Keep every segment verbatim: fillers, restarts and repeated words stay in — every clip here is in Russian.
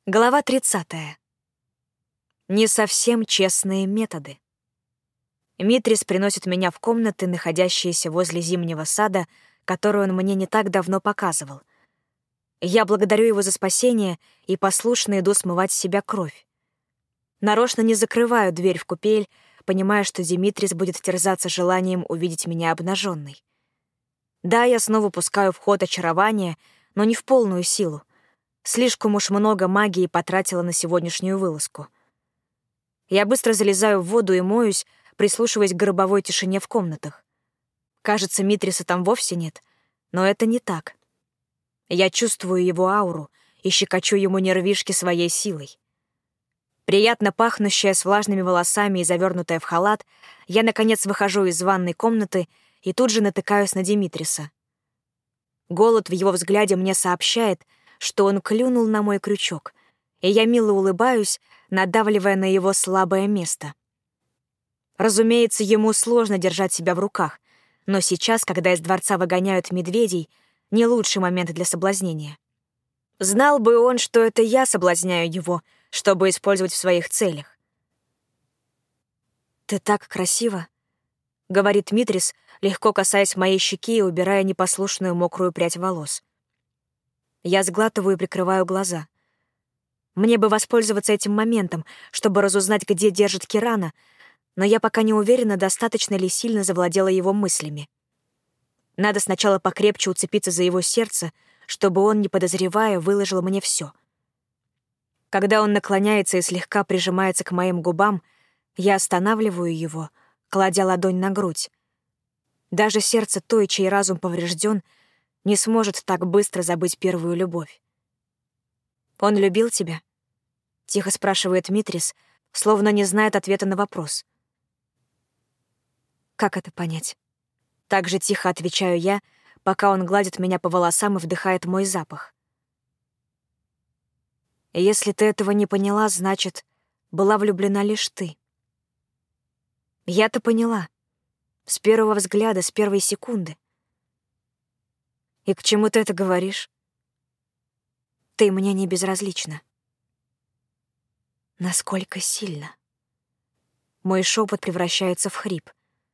Глава тридцатая. Не совсем честные методы. Митрис приносит меня в комнаты, находящиеся возле зимнего сада, который он мне не так давно показывал. Я благодарю его за спасение и послушно иду смывать с себя кровь. Нарочно не закрываю дверь в купель, понимая, что Димитрис будет терзаться желанием увидеть меня обнаженной. Да, я снова пускаю в ход очарование, но не в полную силу. Слишком уж много магии потратила на сегодняшнюю вылазку. Я быстро залезаю в воду и моюсь, прислушиваясь к гробовой тишине в комнатах. Кажется, Митриса там вовсе нет, но это не так. Я чувствую его ауру и щекочу ему нервишки своей силой. Приятно пахнущая с влажными волосами и завернутая в халат, я, наконец, выхожу из ванной комнаты и тут же натыкаюсь на Димитриса. Голод в его взгляде мне сообщает, что он клюнул на мой крючок, и я мило улыбаюсь, надавливая на его слабое место. Разумеется, ему сложно держать себя в руках, но сейчас, когда из дворца выгоняют медведей, не лучший момент для соблазнения. Знал бы он, что это я соблазняю его, чтобы использовать в своих целях. «Ты так красива», — говорит Митрис, легко касаясь моей щеки и убирая непослушную мокрую прядь волос. Я сглатываю и прикрываю глаза. Мне бы воспользоваться этим моментом, чтобы разузнать, где держит Кирана, но я пока не уверена, достаточно ли сильно завладела его мыслями. Надо сначала покрепче уцепиться за его сердце, чтобы он, не подозревая, выложил мне все. Когда он наклоняется и слегка прижимается к моим губам, я останавливаю его, кладя ладонь на грудь. Даже сердце той, чей разум поврежден, не сможет так быстро забыть первую любовь. «Он любил тебя?» — тихо спрашивает Митрис, словно не знает ответа на вопрос. «Как это понять?» Так же тихо отвечаю я, пока он гладит меня по волосам и вдыхает мой запах. «Если ты этого не поняла, значит, была влюблена лишь ты». Я-то поняла. С первого взгляда, с первой секунды. «И к чему ты это говоришь?» «Ты мне не безразлична». «Насколько сильно?» Мой шепот превращается в хрип.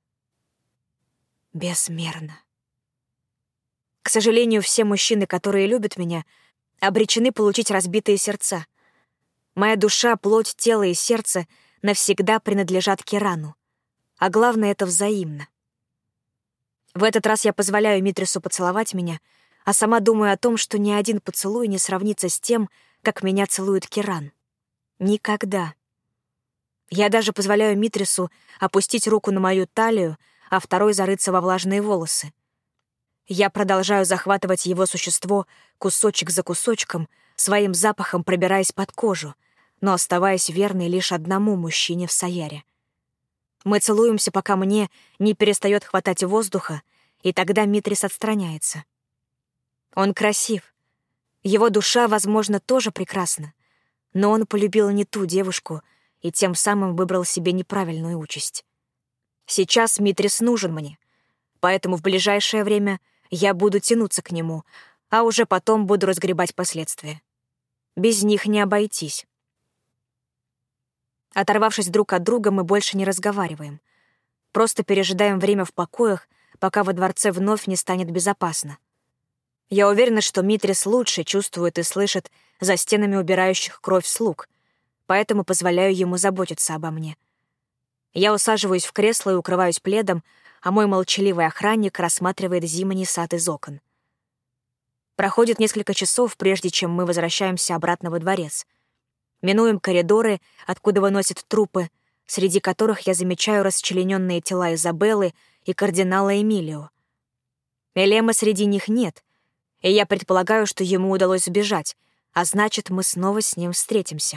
«Безмерно». К сожалению, все мужчины, которые любят меня, обречены получить разбитые сердца. Моя душа, плоть, тело и сердце навсегда принадлежат Кирану. А главное, это взаимно. В этот раз я позволяю Митрису поцеловать меня, а сама думаю о том, что ни один поцелуй не сравнится с тем, как меня целует Киран. Никогда. Я даже позволяю Митрису опустить руку на мою талию, а второй зарыться во влажные волосы. Я продолжаю захватывать его существо кусочек за кусочком, своим запахом пробираясь под кожу, но оставаясь верной лишь одному мужчине в Саяре. Мы целуемся, пока мне не перестает хватать воздуха, и тогда Митрис отстраняется. Он красив. Его душа, возможно, тоже прекрасна, но он полюбил не ту девушку и тем самым выбрал себе неправильную участь. Сейчас Митрис нужен мне, поэтому в ближайшее время я буду тянуться к нему, а уже потом буду разгребать последствия. Без них не обойтись. Оторвавшись друг от друга, мы больше не разговариваем. Просто пережидаем время в покоях, пока во дворце вновь не станет безопасно. Я уверена, что Митрис лучше чувствует и слышит за стенами убирающих кровь слуг, поэтому позволяю ему заботиться обо мне. Я усаживаюсь в кресло и укрываюсь пледом, а мой молчаливый охранник рассматривает зимний сад из окон. Проходит несколько часов, прежде чем мы возвращаемся обратно во дворец. Минуем коридоры, откуда выносят трупы, среди которых я замечаю расчлененные тела Изабеллы и кардинала Эмилио. Элема среди них нет, и я предполагаю, что ему удалось сбежать, а значит, мы снова с ним встретимся.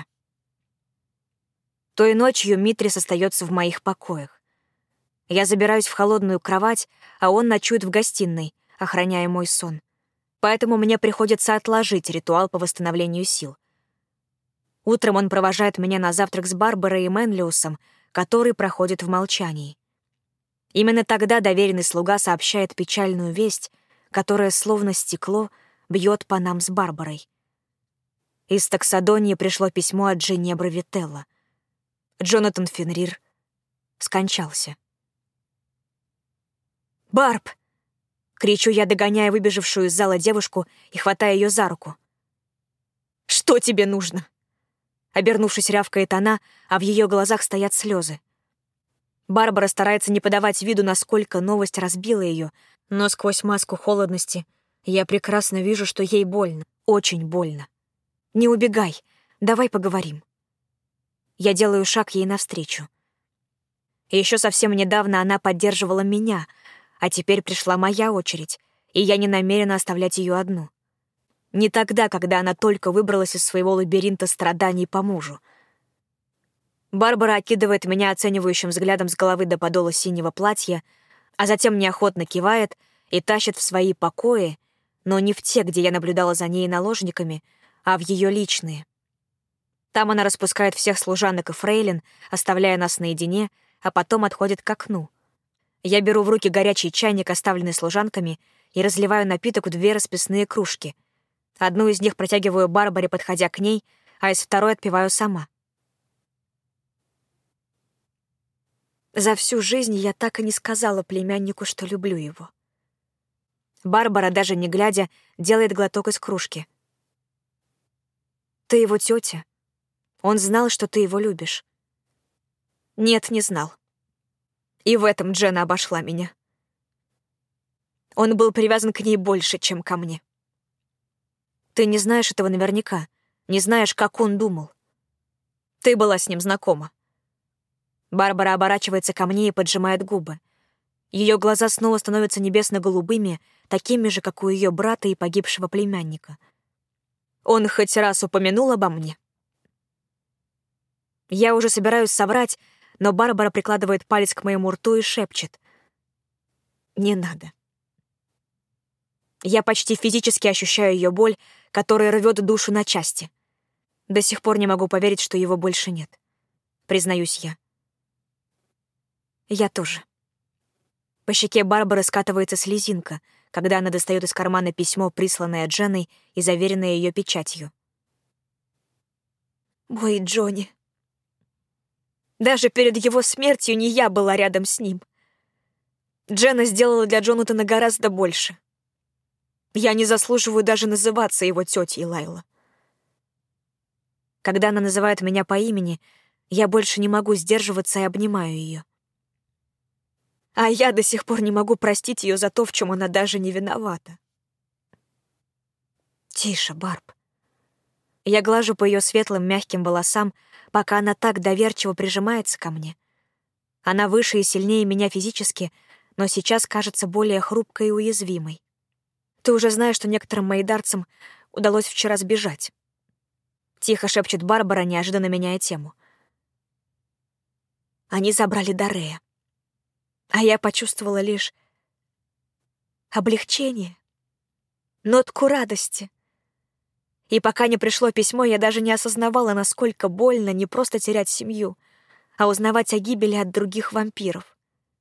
Той ночью Митрис остается в моих покоях. Я забираюсь в холодную кровать, а он ночует в гостиной, охраняя мой сон. Поэтому мне приходится отложить ритуал по восстановлению сил. Утром он провожает меня на завтрак с Барбарой и Менлиусом, который проходит в молчании. Именно тогда доверенный слуга сообщает печальную весть, которая, словно стекло, бьет по нам с Барбарой. Из Таксадонии пришло письмо от Дженебры Вителла. Джонатан Фенрир скончался. «Барб!» — кричу я, догоняя выбежавшую из зала девушку и хватая ее за руку. «Что тебе нужно?» Обернувшись, рявкает она, а в ее глазах стоят слезы. Барбара старается не подавать виду, насколько новость разбила ее, но сквозь маску холодности я прекрасно вижу, что ей больно, очень больно. «Не убегай, давай поговорим». Я делаю шаг ей навстречу. Еще совсем недавно она поддерживала меня, а теперь пришла моя очередь, и я не намерена оставлять ее одну. Не тогда, когда она только выбралась из своего лабиринта страданий по мужу. Барбара окидывает меня оценивающим взглядом с головы до подола синего платья, а затем неохотно кивает и тащит в свои покои, но не в те, где я наблюдала за ней наложниками, а в ее личные. Там она распускает всех служанок и фрейлин, оставляя нас наедине, а потом отходит к окну. Я беру в руки горячий чайник, оставленный служанками, и разливаю напиток в две расписные кружки. Одну из них протягиваю Барбаре, подходя к ней, а из второй отпиваю сама. За всю жизнь я так и не сказала племяннику, что люблю его. Барбара, даже не глядя, делает глоток из кружки. «Ты его тетя. Он знал, что ты его любишь». «Нет, не знал. И в этом Дженна обошла меня. Он был привязан к ней больше, чем ко мне. Ты не знаешь этого наверняка, не знаешь, как он думал. Ты была с ним знакома». Барбара оборачивается ко мне и поджимает губы. Ее глаза снова становятся небесно-голубыми, такими же, как у ее брата и погибшего племянника. Он хоть раз упомянул обо мне? Я уже собираюсь соврать, но Барбара прикладывает палец к моему рту и шепчет. «Не надо». Я почти физически ощущаю ее боль, которая рвет душу на части. До сих пор не могу поверить, что его больше нет. Признаюсь я. Я тоже. По щеке Барбары скатывается слезинка, когда она достает из кармана письмо, присланное Дженной и заверенное ее печатью. Мой Джонни. Даже перед его смертью не я была рядом с ним. Дженна сделала для Джонатана гораздо больше. Я не заслуживаю даже называться его тетей, Лайла. Когда она называет меня по имени, я больше не могу сдерживаться и обнимаю ее. А я до сих пор не могу простить ее за то, в чем она даже не виновата. Тише, Барб. Я глажу по ее светлым мягким волосам, пока она так доверчиво прижимается ко мне. Она выше и сильнее меня физически, но сейчас кажется более хрупкой и уязвимой. Ты уже знаешь, что некоторым мейдарцам удалось вчера сбежать. Тихо шепчет Барбара, неожиданно меняя тему. Они забрали Дарея. А я почувствовала лишь облегчение, нотку радости. И пока не пришло письмо, я даже не осознавала, насколько больно не просто терять семью, а узнавать о гибели от других вампиров.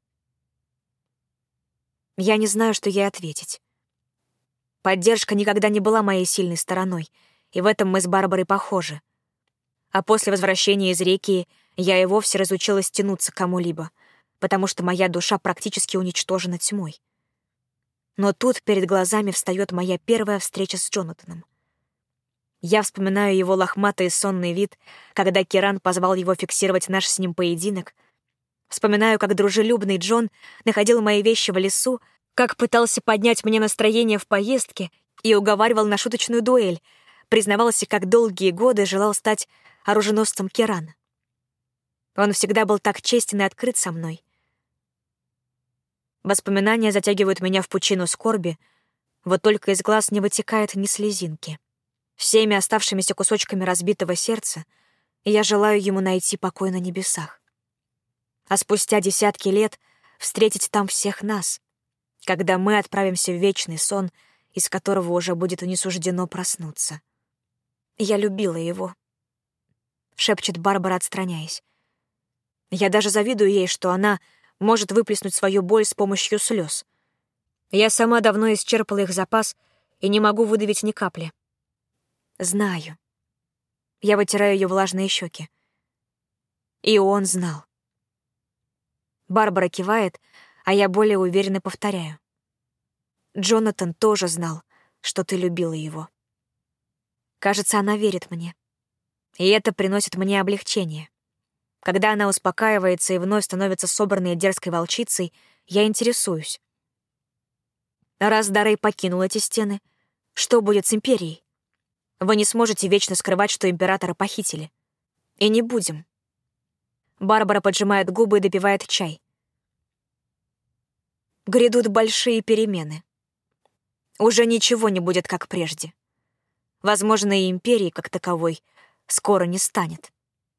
Я не знаю, что ей ответить. Поддержка никогда не была моей сильной стороной, и в этом мы с Барбарой похожи. А после возвращения из реки я и вовсе разучилась тянуться к кому-либо, потому что моя душа практически уничтожена тьмой. Но тут перед глазами встает моя первая встреча с Джонатаном. Я вспоминаю его лохматый и сонный вид, когда Киран позвал его фиксировать наш с ним поединок. Вспоминаю, как дружелюбный Джон находил мои вещи в лесу, как пытался поднять мне настроение в поездке и уговаривал на шуточную дуэль, признавался, как долгие годы желал стать оруженосцем Кирана. Он всегда был так честен и открыт со мной. Воспоминания затягивают меня в пучину скорби, вот только из глаз не вытекает ни слезинки. Всеми оставшимися кусочками разбитого сердца я желаю ему найти покой на небесах. А спустя десятки лет встретить там всех нас, когда мы отправимся в вечный сон, из которого уже будет не суждено проснуться. «Я любила его», — шепчет Барбара, отстраняясь. Я даже завидую ей, что она может выплеснуть свою боль с помощью слез. Я сама давно исчерпала их запас и не могу выдавить ни капли. Знаю. Я вытираю ее влажные щеки. И он знал. Барбара кивает, а я более уверенно повторяю. Джонатан тоже знал, что ты любила его. Кажется, она верит мне. И это приносит мне облегчение. Когда она успокаивается и вновь становится собранной и дерзкой волчицей, я интересуюсь. Раз Даррей покинул эти стены, что будет с Империей? Вы не сможете вечно скрывать, что Императора похитили. И не будем. Барбара поджимает губы и допивает чай. Грядут большие перемены. Уже ничего не будет, как прежде. Возможно, и Империи, как таковой, скоро не станет.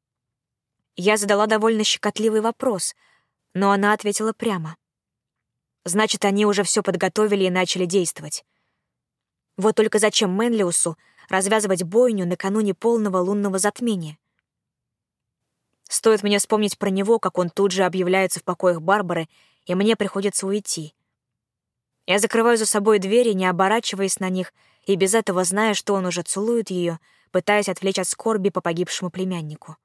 Я задала довольно щекотливый вопрос, но она ответила прямо. Значит, они уже все подготовили и начали действовать. Вот только зачем Мэнлиусу развязывать бойню накануне полного лунного затмения? Стоит мне вспомнить про него, как он тут же объявляется в покоях Барбары, и мне приходится уйти. Я закрываю за собой двери, не оборачиваясь на них, и без этого зная, что он уже целует ее, пытаясь отвлечь от скорби по погибшему племяннику.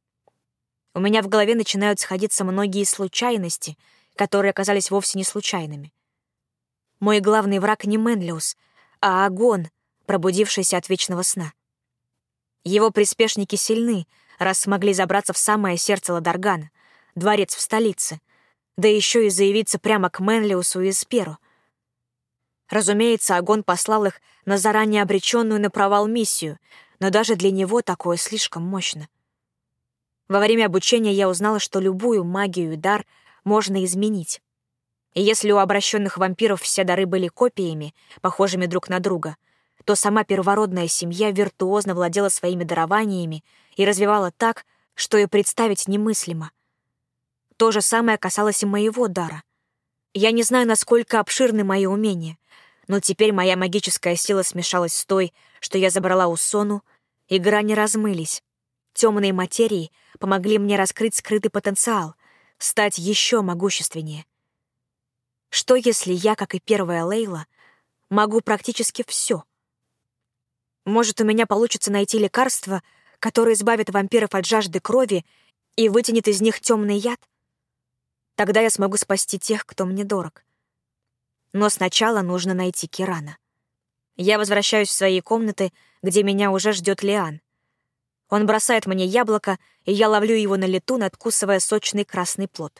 У меня в голове начинают сходиться многие случайности, которые оказались вовсе не случайными. Мой главный враг не Мэнлиус, а Агон, пробудившийся от вечного сна. Его приспешники сильны, раз смогли забраться в самое сердце Ладаргана, дворец в столице, да еще и заявиться прямо к Мэнлиусу и Эсперу. Разумеется, Агон послал их на заранее обреченную на провал миссию, но даже для него такое слишком мощно. Во время обучения я узнала, что любую магию и дар можно изменить. И если у обращенных вампиров все дары были копиями, похожими друг на друга, то сама первородная семья виртуозно владела своими дарованиями и развивала так, что и представить немыслимо. То же самое касалось и моего дара. Я не знаю, насколько обширны мои умения, но теперь моя магическая сила смешалась с той, что я забрала у Сону, и грани размылись. Темные материи помогли мне раскрыть скрытый потенциал, стать еще могущественнее. Что, если я, как и первая Лейла, могу практически все? Может, у меня получится найти лекарство, которое избавит вампиров от жажды крови и вытянет из них темный яд? Тогда я смогу спасти тех, кто мне дорог. Но сначала нужно найти Кирана. Я возвращаюсь в свои комнаты, где меня уже ждет Лиан. Он бросает мне яблоко, и я ловлю его на лету, надкусывая сочный красный плод.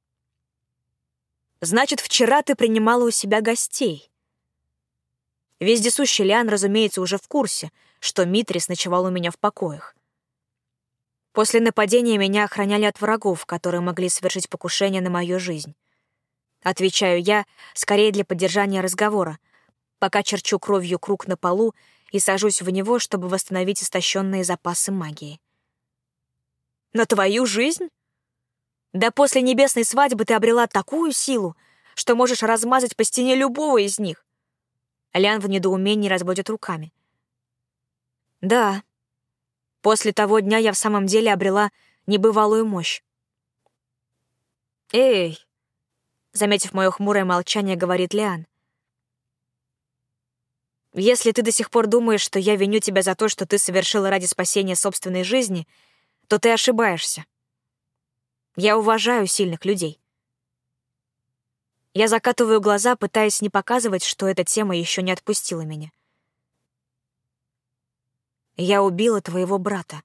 «Значит, вчера ты принимала у себя гостей». Вездесущий Лиан, разумеется, уже в курсе, что Митрис ночевал у меня в покоях. После нападения меня охраняли от врагов, которые могли совершить покушение на мою жизнь. Отвечаю я, скорее для поддержания разговора, пока черчу кровью круг на полу и сажусь в него, чтобы восстановить истощенные запасы магии. «На твою жизнь? Да после небесной свадьбы ты обрела такую силу, что можешь размазать по стене любого из них». Лян в недоумении разводит руками. «Да, после того дня я в самом деле обрела небывалую мощь». «Эй!» — заметив мое хмурое молчание, говорит Лиан. «Если ты до сих пор думаешь, что я виню тебя за то, что ты совершила ради спасения собственной жизни, то ты ошибаешься. Я уважаю сильных людей». Я закатываю глаза, пытаясь не показывать, что эта тема еще не отпустила меня. «Я убила твоего брата».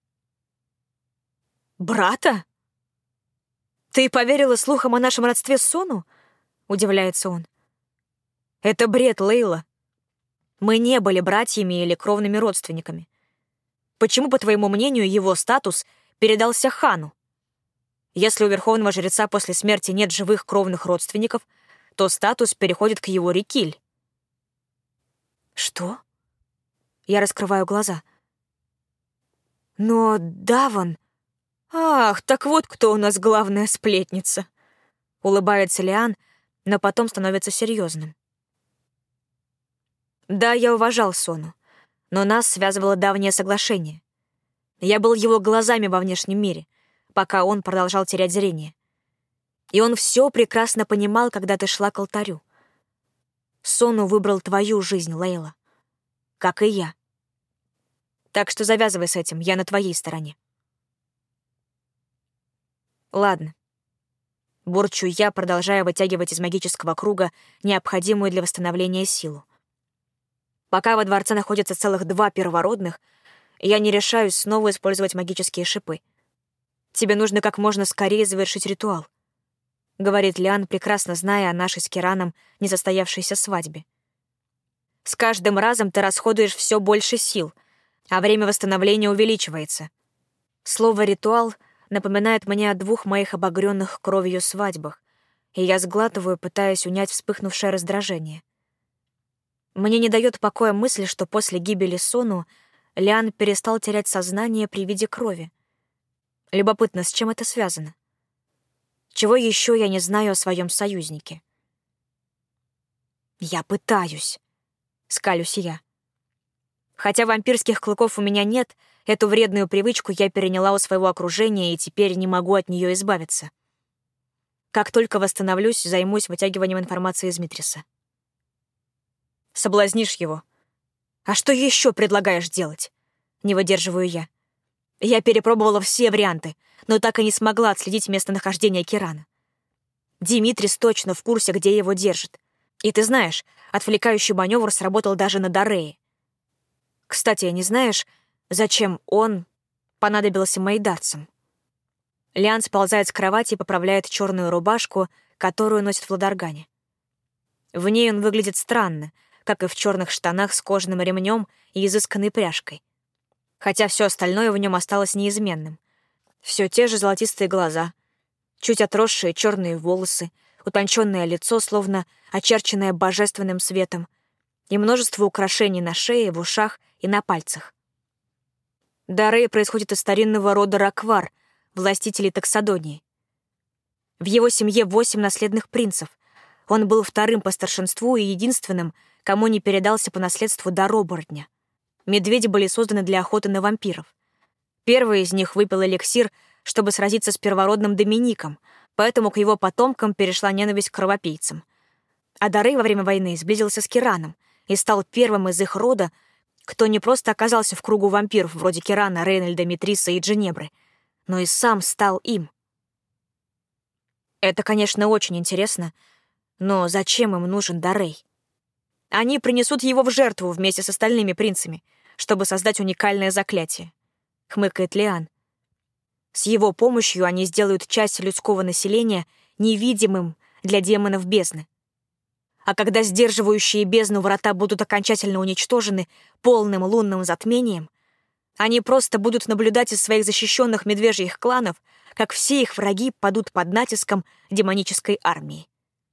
«Брата? Ты поверила слухам о нашем родстве с Сону?» — удивляется он. «Это бред, Лейла. Мы не были братьями или кровными родственниками. Почему, по твоему мнению, его статус передался хану? Если у верховного жреца после смерти нет живых кровных родственников, то статус переходит к его Рикиль». «Что?» Я раскрываю глаза. «Но Даван...» «Ах, так вот кто у нас главная сплетница!» Улыбается Лиан, но потом становится серьезным. «Да, я уважал Сону, но нас связывало давнее соглашение. Я был его глазами во внешнем мире, пока он продолжал терять зрение. И он все прекрасно понимал, когда ты шла к алтарю. Сону выбрал твою жизнь, Лейла, как и я». Так что завязывай с этим, я на твоей стороне. Ладно. Бурчу я, продолжая вытягивать из магического круга необходимую для восстановления силу. Пока во дворце находится целых два первородных, я не решаюсь снова использовать магические шипы. Тебе нужно как можно скорее завершить ритуал, — говорит Лиан, прекрасно зная о нашей с Кираном несостоявшейся свадьбе. С каждым разом ты расходуешь все больше сил, а время восстановления увеличивается. Слово «ритуал» напоминает мне о двух моих обогрённых кровью свадьбах, и я сглатываю, пытаясь унять вспыхнувшее раздражение. Мне не дает покоя мысль, что после гибели Сону Лиан перестал терять сознание при виде крови. Любопытно, с чем это связано? Чего еще я не знаю о своем союзнике? Я пытаюсь, скалюсь я. Хотя вампирских клыков у меня нет, эту вредную привычку я переняла у своего окружения и теперь не могу от нее избавиться. Как только восстановлюсь, займусь вытягиванием информации из Митриса. Соблазнишь его. А что еще предлагаешь делать? Не выдерживаю я. Я перепробовала все варианты, но так и не смогла отследить местонахождение Кирана. Димитрис точно в курсе, где его держит. И ты знаешь, отвлекающий маневр сработал даже на Дарее. Кстати, не знаешь, зачем он понадобился мейдарцам? Лиан сползает с кровати и поправляет черную рубашку, которую носит в Ладаргане. В ней он выглядит странно, как и в черных штанах с кожаным ремнем и изысканной пряжкой. Хотя все остальное в нем осталось неизменным. Все те же золотистые глаза, чуть отросшие черные волосы, утонченное лицо, словно очерченное божественным светом, и множество украшений на шее, в ушах и на пальцах. Дарей происходит из старинного рода Раквар, властителей Таксадонии. В его семье восемь наследных принцев. Он был вторым по старшинству и единственным, кому не передался по наследству дар оборотня. Медведи были созданы для охоты на вампиров. Первый из них выпил эликсир, чтобы сразиться с первородным Домиником, поэтому к его потомкам перешла ненависть к кровопийцам. А Дарей во время войны сблизился с Кираном и стал первым из их рода, кто не просто оказался в кругу вампиров вроде Кирана, Рейнольда, Митриса и Дженебры, но и сам стал им. Это, конечно, очень интересно, но зачем им нужен Дарей? Они принесут его в жертву вместе с остальными принцами, чтобы создать уникальное заклятие, — хмыкает Лиан. С его помощью они сделают часть людского населения невидимым для демонов бездны. А когда сдерживающие бездну врата будут окончательно уничтожены полным лунным затмением, они просто будут наблюдать из своих защищенных медвежьих кланов, как все их враги падут под натиском демонической армии.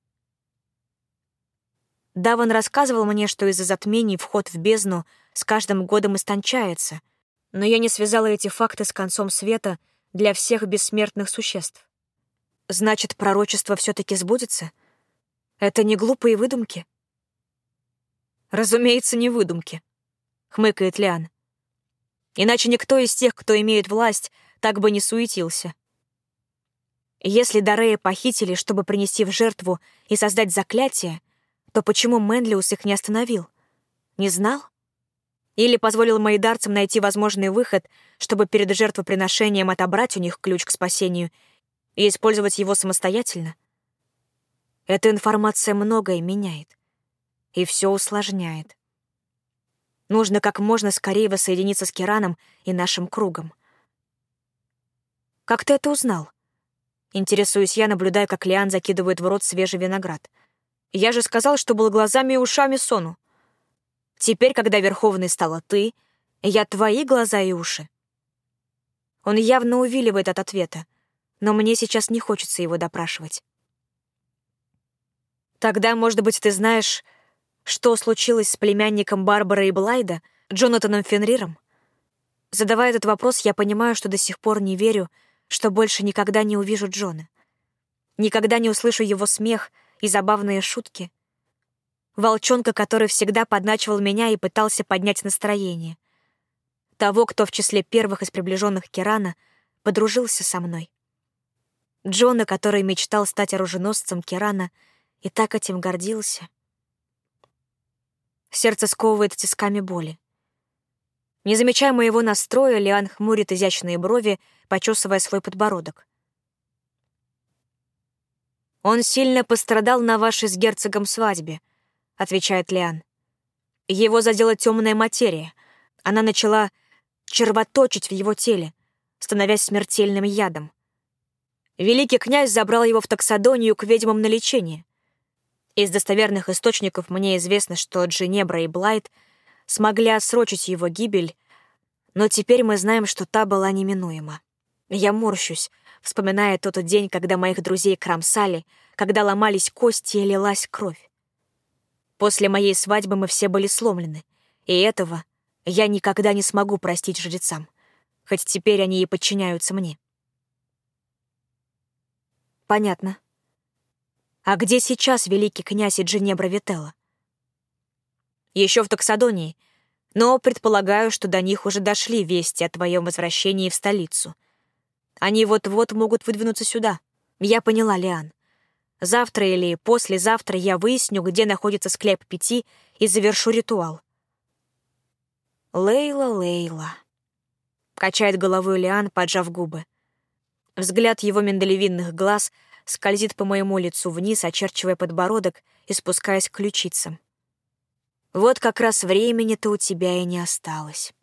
Даван рассказывал мне, что из-за затмений вход в бездну с каждым годом истончается, но я не связала эти факты с концом света для всех бессмертных существ. Значит, пророчество все-таки сбудется? Это не глупые выдумки? Разумеется, не выдумки, — хмыкает Лиан. Иначе никто из тех, кто имеет власть, так бы не суетился. Если Дарея похитили, чтобы принести в жертву и создать заклятие, то почему Менлиус их не остановил? Не знал? Или позволил мейдарцам найти возможный выход, чтобы перед жертвоприношением отобрать у них ключ к спасению и использовать его самостоятельно? Эта информация многое меняет и все усложняет. Нужно как можно скорее воссоединиться с Кираном и нашим кругом. «Как ты это узнал?» Интересуюсь я, наблюдая, как Лиан закидывает в рот свежий виноград. «Я же сказал, что был глазами и ушами Сону. Теперь, когда Верховной стала ты, я твои глаза и уши». Он явно увиливает от ответа, но мне сейчас не хочется его допрашивать. «Тогда, может быть, ты знаешь, что случилось с племянником Барбары и Блайда, Джонатаном Фенриром?» Задавая этот вопрос, я понимаю, что до сих пор не верю, что больше никогда не увижу Джона. Никогда не услышу его смех и забавные шутки. Волчонка, который всегда подначивал меня и пытался поднять настроение. Того, кто в числе первых из приближенных Кирана подружился со мной. Джона, который мечтал стать оруженосцем Кирана и так этим гордился. Сердце сковывает тисками боли. Не замечая моего настроя, Лиан хмурит изящные брови, почесывая свой подбородок. «Он сильно пострадал на вашей с герцогом свадьбе», — отвечает Лиан. «Его задела темная материя. Она начала червоточить в его теле, становясь смертельным ядом. Великий князь забрал его в Токсодонию к ведьмам на лечение. Из достоверных источников мне известно, что Джинебра и Блайт смогли отсрочить его гибель, но теперь мы знаем, что та была неминуема. Я морщусь, вспоминая тот день, когда моих друзей кромсали, когда ломались кости и лилась кровь. После моей свадьбы мы все были сломлены, и этого я никогда не смогу простить жрецам, хоть теперь они и подчиняются мне». «Понятно. А где сейчас великий князь и Джинебра Вителла?» «Еще в Токсодонии, но предполагаю, что до них уже дошли вести о твоем возвращении в столицу. Они вот-вот могут выдвинуться сюда». «Я поняла, Лиан. Завтра или послезавтра я выясню, где находится склеп пяти, и завершу ритуал». «Лейла, Лейла», — качает головой Лиан, поджав губы. Взгляд его миндалевидных глаз скользит по моему лицу вниз, очерчивая подбородок и спускаясь к ключицам. «Вот как раз времени-то у тебя и не осталось».